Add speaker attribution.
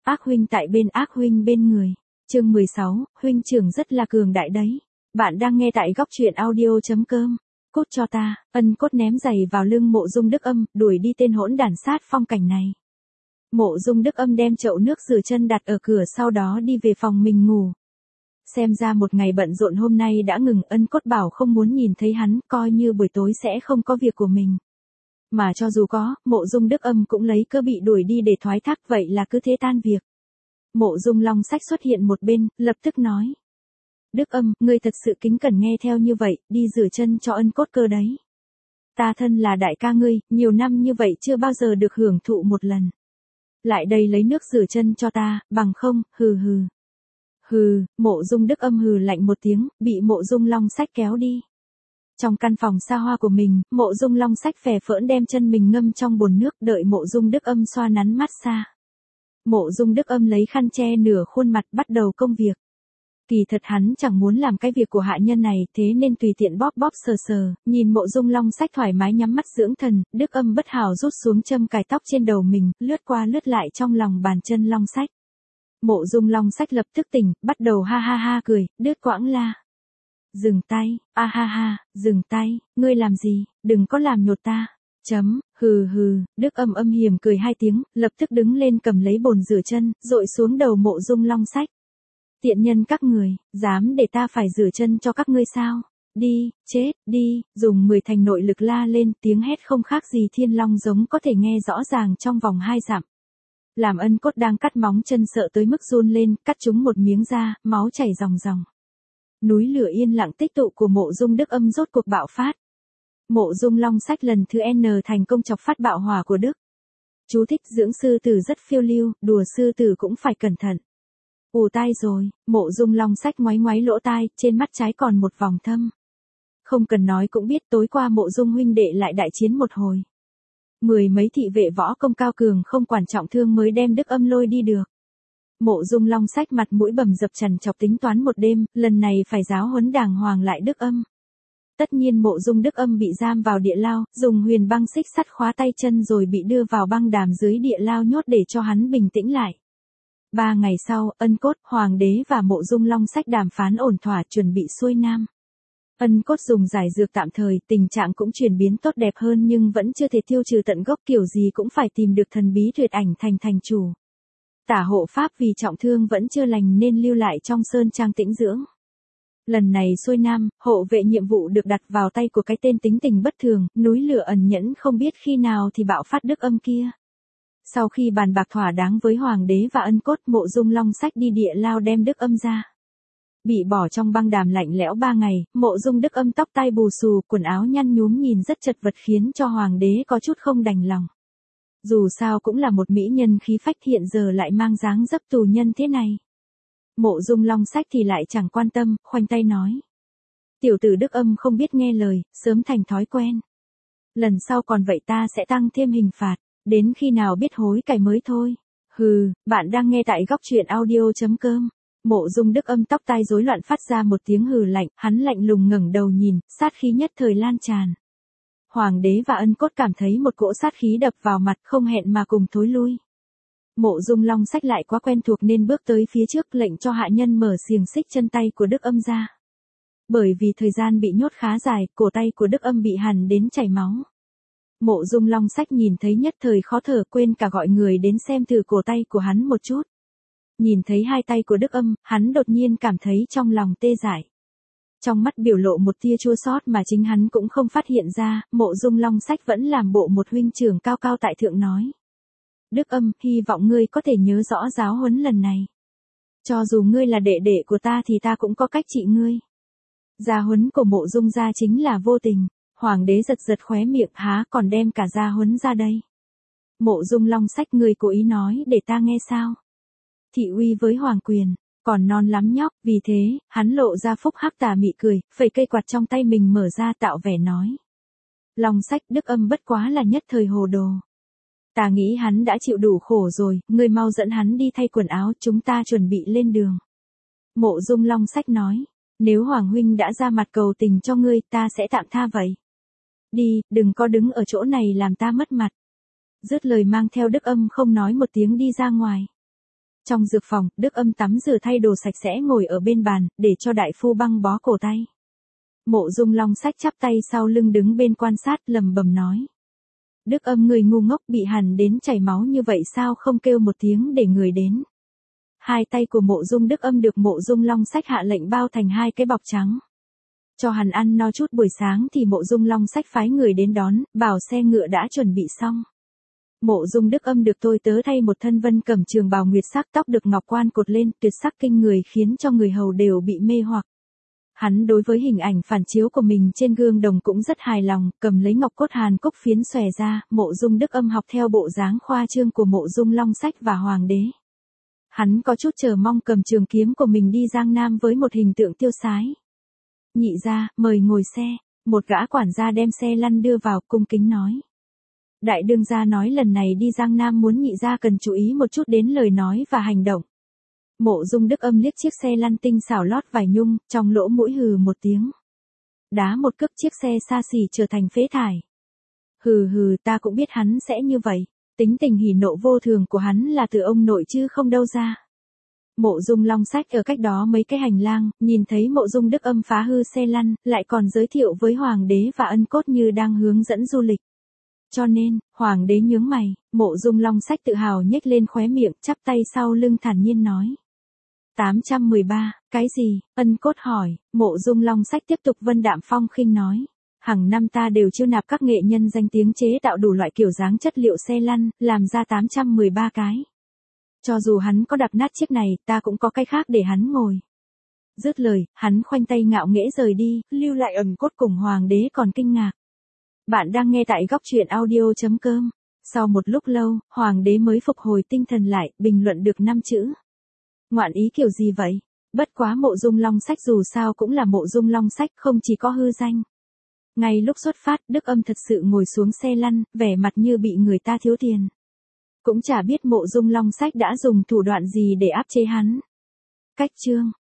Speaker 1: ác huynh tại bên ác huynh bên người. Chương 16, huynh trưởng rất là cường đại đấy. Bạn đang nghe tại góc truyện audio.com. Cút cho ta, Ân Cốt ném giày vào lưng Mộ Dung Đức Âm, đuổi đi tên hỗn đản sát phong cảnh này. Mộ Dung Đức Âm đem chậu nước rửa chân đặt ở cửa, sau đó đi về phòng mình ngủ. Xem ra một ngày bận rộn hôm nay đã ngừng. Ân Cốt bảo không muốn nhìn thấy hắn, coi như buổi tối sẽ không có việc của mình. Mà cho dù có, Mộ Dung Đức Âm cũng lấy cớ bị đuổi đi để thoái thác, vậy là cứ thế tan việc. Mộ Dung Long Sách xuất hiện một bên, lập tức nói. Đức Âm, ngươi thật sự kính cẩn nghe theo như vậy, đi rửa chân cho Ân Cốt cơ đấy. Ta thân là đại ca ngươi, nhiều năm như vậy chưa bao giờ được hưởng thụ một lần. Lại đây lấy nước rửa chân cho ta, bằng không, hừ hừ. Hừ, Mộ Dung Đức Âm hừ lạnh một tiếng, bị Mộ Dung Long Sách kéo đi. Trong căn phòng xa hoa của mình, Mộ Dung Long Sách phè phỡn đem chân mình ngâm trong bồn nước, đợi Mộ Dung Đức Âm xoa nắn massage. Mộ Dung Đức Âm lấy khăn che nửa khuôn mặt, bắt đầu công việc. Kỳ thật hắn chẳng muốn làm cái việc của hạ nhân này, thế nên tùy tiện bóp bóp sờ sờ, nhìn Mộ Dung Long Sách thoải mái nhắm mắt dưỡng thần. Đức Âm bất hảo rút xuống châm cài tóc trên đầu mình, lướt qua lướt lại trong lòng bàn chân Long Sách. Mộ Dung Long Sách lập tức tỉnh, bắt đầu ha ha ha cười, đứt quãng la. Dừng tay, a ha ha, dừng tay, ngươi làm gì, đừng có làm nhột ta. Hừ hừ, Đức Âm âm hiểm cười hai tiếng, lập tức đứng lên cầm lấy bồn rửa chân, dội xuống đầu Mộ Dung Long Sách. Tiện nhân các người, dám để ta phải rửa chân cho các ngươi sao? Đi, chết, đi, dùng 10 thành nội lực la lên, tiếng hét không khác gì thiên long giống có thể nghe rõ ràng trong vòng 2 dặm. Làm Ân Cốt đang cắt móng chân sợ tới mức run lên, cắt chúng một miếng da, máu chảy ròng ròng. Núi lửa yên lặng tích tụ của Mộ Dung Đức Âm rốt cuộc bạo phát. Mộ Dung Long Sách lần thứ N thành công chọc phát bạo hỏa của Đức. Chú thích: dưỡng sư tử rất phiêu lưu, đùa sư tử cũng phải cẩn thận. Ù tai rồi, Mộ Dung Long Sách ngoáy ngoáy lỗ tai, trên mắt trái còn một vòng thâm. Không cần nói cũng biết tối qua Mộ Dung huynh đệ lại đại chiến một hồi. 10 mấy thị vệ võ công cao cường không quản trọng thương mới đem Đức Âm lôi đi được. Mộ Dung Long Sách mặt mũi bầm dập trằn trọc tính toán một đêm, lần này phải giáo huấn đàng hoàng lại Đức Âm. Tất nhiên Mộ Dung Đức Âm bị giam vào địa lao, dùng huyền băng xích sắt khóa tay chân rồi bị đưa vào băng đàm dưới địa lao nhốt để cho hắn bình tĩnh lại. 3 ngày sau, Ân Cốt, Hoàng đế và Mộ Dung Long Sách đàm phán ổn thỏa chuẩn bị xuôi nam. Ân Cốt dùng giải dược tạm thời, tình trạng cũng chuyển biến tốt đẹp hơn nhưng vẫn chưa thể tiêu trừ tận gốc, kiểu gì cũng phải tìm được thần bí tuyệt ảnh thành chủ. Tả hộ pháp vì trọng thương vẫn chưa lành nên lưu lại trong sơn trang tĩnh dưỡng. Lần này xuôi nam, hộ vệ nhiệm vụ được đặt vào tay của cái tên tính tình bất thường, núi lửa ẩn nhẫn không biết khi nào thì bạo phát Đức Âm kia. Sau khi bàn bạc thỏa đáng với Hoàng đế và Ân Cốt, Mộ Dung Long Sách đi địa lao đem Đức Âm ra. Bị bỏ trong băng đàm lạnh lẽo 3 ngày, Mộ Dung Đức Âm tóc tai bù xù, quần áo nhăn nhúm nhìn rất chật vật khiến cho Hoàng đế có chút không đành lòng. Dù sao cũng là một mỹ nhân khí phách, hiện giờ lại mang dáng dấp tù nhân thế này. Mộ Dung Long Sách thì lại chẳng quan tâm, khoanh tay nói. Tiểu tử Đức Âm không biết nghe lời, sớm thành thói quen. Lần sau còn vậy ta sẽ tăng thêm hình phạt, đến khi nào biết hối cải mới thôi. Hừ, bạn đang nghe tại góc truyện audio.com. Mộ Dung Đức Âm tóc tai rối loạn phát ra một tiếng hừ lạnh, hắn lạnh lùng ngẩng đầu nhìn, sát khí nhất thời lan tràn. Hoàng đế và Ân Cốt cảm thấy một cỗ sát khí đập vào mặt, không hẹn mà cùng thối lui. Mộ Dung Long Sách lại quá quen thuộc nên bước tới phía trước, lệnh cho hạ nhân mở xiềng xích chân tay của Đức Âm ra. Bởi vì thời gian bị nhốt khá dài, cổ tay của Đức Âm bị hằn đến chảy máu. Mộ Dung Long Sách nhìn thấy nhất thời khó thở, quên cả gọi người đến xem thử cổ tay của hắn một chút. Nhìn thấy hai tay của Đức Âm, hắn đột nhiên cảm thấy trong lòng tê dại. Trong mắt biểu lộ một tia chua xót mà chính hắn cũng không phát hiện ra. Mộ Dung Long Sách vẫn làm bộ một huynh trưởng cao cao tại thượng nói. Đức Âm, hy vọng ngươi có thể nhớ rõ giáo huấn lần này. Cho dù ngươi là đệ đệ của ta thì ta cũng có cách trị ngươi. Gia huấn của Mộ Dung gia chính là vô tình. Hoàng đế giật giật khóe miệng, há còn đem cả gia huấn ra đây. Mộ Dung Long Sách, ngươi cố ý nói để ta nghe sao? Thị uy với hoàng quyền, còn non lắm nhóc, vì thế, hắn lộ ra phúc hắc tà mị cười, phẩy cây quạt trong tay mình mở ra tạo vẻ nói. Long Sách, Đức Âm bất quá là nhất thời hồ đồ. Ta nghĩ hắn đã chịu đủ khổ rồi, ngươi mau dẫn hắn đi thay quần áo, chúng ta chuẩn bị lên đường. Mộ Dung Long Sách nói, nếu Hoàng huynh đã ra mặt cầu tình cho ngươi, ta sẽ tạm tha vậy. Đi, đừng có đứng ở chỗ này làm ta mất mặt. Dứt lời mang theo Đức Âm không nói một tiếng đi ra ngoài. Trong dược phòng, Đức Âm tắm rửa thay đồ sạch sẽ ngồi ở bên bàn, để cho đại phu băng bó cổ tay. Mộ Dung Long Sách chắp tay sau lưng đứng bên quan sát, lầm bầm nói. Đức Âm người ngu ngốc, bị hằn đến chảy máu như vậy sao không kêu một tiếng để người đến. Hai tay của Mộ Dung Đức Âm được Mộ Dung Long Sách hạ lệnh bao thành hai cái bọc trắng. Cho hắn ăn no chút buổi sáng thì Mộ Dung Long Sách phái người đến đón, bảo xe ngựa đã chuẩn bị xong. Mộ Dung Đức Âm được tôi tớ thay một thân vân cẩm trường bào nguyệt sắc, tóc được ngọc quan cột lên, tuyệt sắc kinh người, khiến cho người hầu đều bị mê hoặc. Hắn đối với hình ảnh phản chiếu của mình trên gương đồng cũng rất hài lòng, cầm lấy ngọc cốt hàn cốc phiến xòe ra, Mộ Dung Đức Âm học theo bộ dáng khoa trương của Mộ Dung Long Sách và Hoàng đế. Hắn có chút chờ mong cầm trường kiếm của mình đi Giang Nam với một hình tượng tiêu sái. Nhị gia, mời ngồi xe. Một gã quản gia đem xe lăn đưa vào, cung kính nói. Đại đương gia nói lần này đi Giang Nam muốn nhị gia cần chú ý một chút đến lời nói và hành động. Mộ Dung Đức Âm liếc chiếc xe lăn tinh xảo lót vải nhung, trong lỗ mũi hừ một tiếng. Đá một cước, chiếc xe xa xỉ trở thành phế thải. Hừ hừ, ta cũng biết hắn sẽ như vậy. Tính tình hỉ nộ vô thường của hắn là từ ông nội chứ không đâu ra. Mộ Dung Long Sách ở cách đó mấy cái hành lang, nhìn thấy Mộ Dung Đức Âm phá hư xe lăn, lại còn giới thiệu với Hoàng đế và ân cốt như đang hướng dẫn du lịch. Cho nên, Hoàng đế nhướng mày, Mộ Dung Long Sách tự hào nhếch lên khóe miệng, chắp tay sau lưng thản nhiên nói. 813, cái gì? Ân cốt hỏi. Mộ Dung Long Sách tiếp tục vân đạm phong khinh nói. Hàng năm ta đều chiêu nạp các nghệ nhân danh tiếng chế tạo đủ loại kiểu dáng chất liệu xe lăn, làm ra 813 cái. Cho dù hắn có đập nát chiếc này, ta cũng có cái khác để hắn ngồi. Dứt lời, hắn khoanh tay ngạo nghễ rời đi, lưu lại Ân cốt cùng Hoàng đế còn kinh ngạc. Bạn đang nghe tại góc truyện audio.com. Sau một lúc lâu, Hoàng đế mới phục hồi tinh thần lại, bình luận được 5 chữ. Ngoạn ý kiểu gì vậy? Bất quá Mộ Dung Long Sách dù sao cũng là Mộ Dung Long Sách, không chỉ có hư danh. Ngay lúc xuất phát, Đức Âm thật sự ngồi xuống xe lăn, vẻ mặt như bị người ta thiếu tiền. Cũng chả biết Mộ Dung Long Sách đã dùng thủ đoạn gì để áp chế hắn. Cách chương